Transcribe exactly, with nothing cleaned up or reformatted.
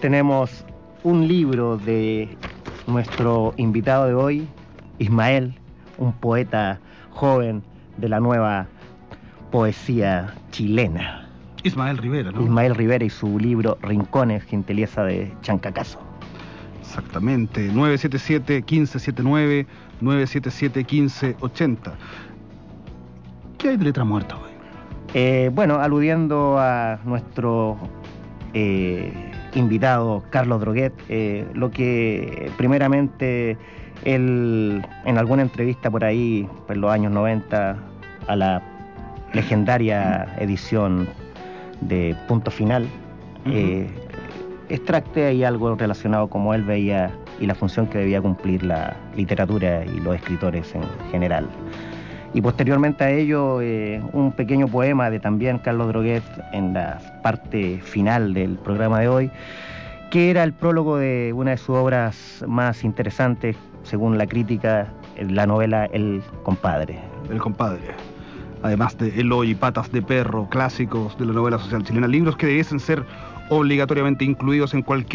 tenemos un libro de nuestro invitado de hoy, Ismael, un poeta joven de la nueva poesía chilena. Ismael Rivera, ¿no? Ismael Rivera y su libro Rincones, Gentileza de Chancacazo. Exactamente, nueve siete siete, uno cinco siete nueve, nueve siete siete, uno cinco ocho cero. ¿Qué hay de Letra Muerta hoy? Eh, bueno, aludiendo a nuestro eh, invitado Carlos Droguet, eh, lo que primeramente él en alguna entrevista por ahí, en los años noventa, a la legendaria edición de Punto Final, uh-huh. eh, extracte ahí algo relacionado como él veía y la función que debía cumplir la literatura y los escritores en general. Y posteriormente a ello, eh, un pequeño poema de también Carlos Droguet en la parte final del programa de hoy, que era el prólogo de una de sus obras más interesantes, según la crítica, la novela El Compadre. El Compadre. Además de Eloy y Patas de Perro, clásicos de la novela social chilena, libros que debiesen ser obligatoriamente incluidos en cualquier